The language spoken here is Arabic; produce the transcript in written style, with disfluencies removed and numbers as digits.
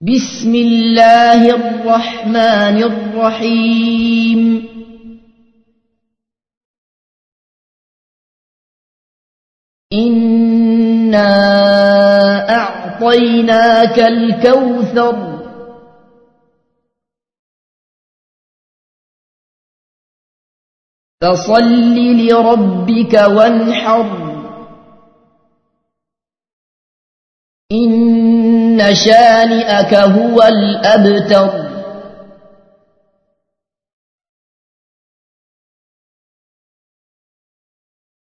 بسم الله الرحمن الرحيم إنا أعطيناك الكوثر فصل لربك وانحر إن شانئك هو الأبتر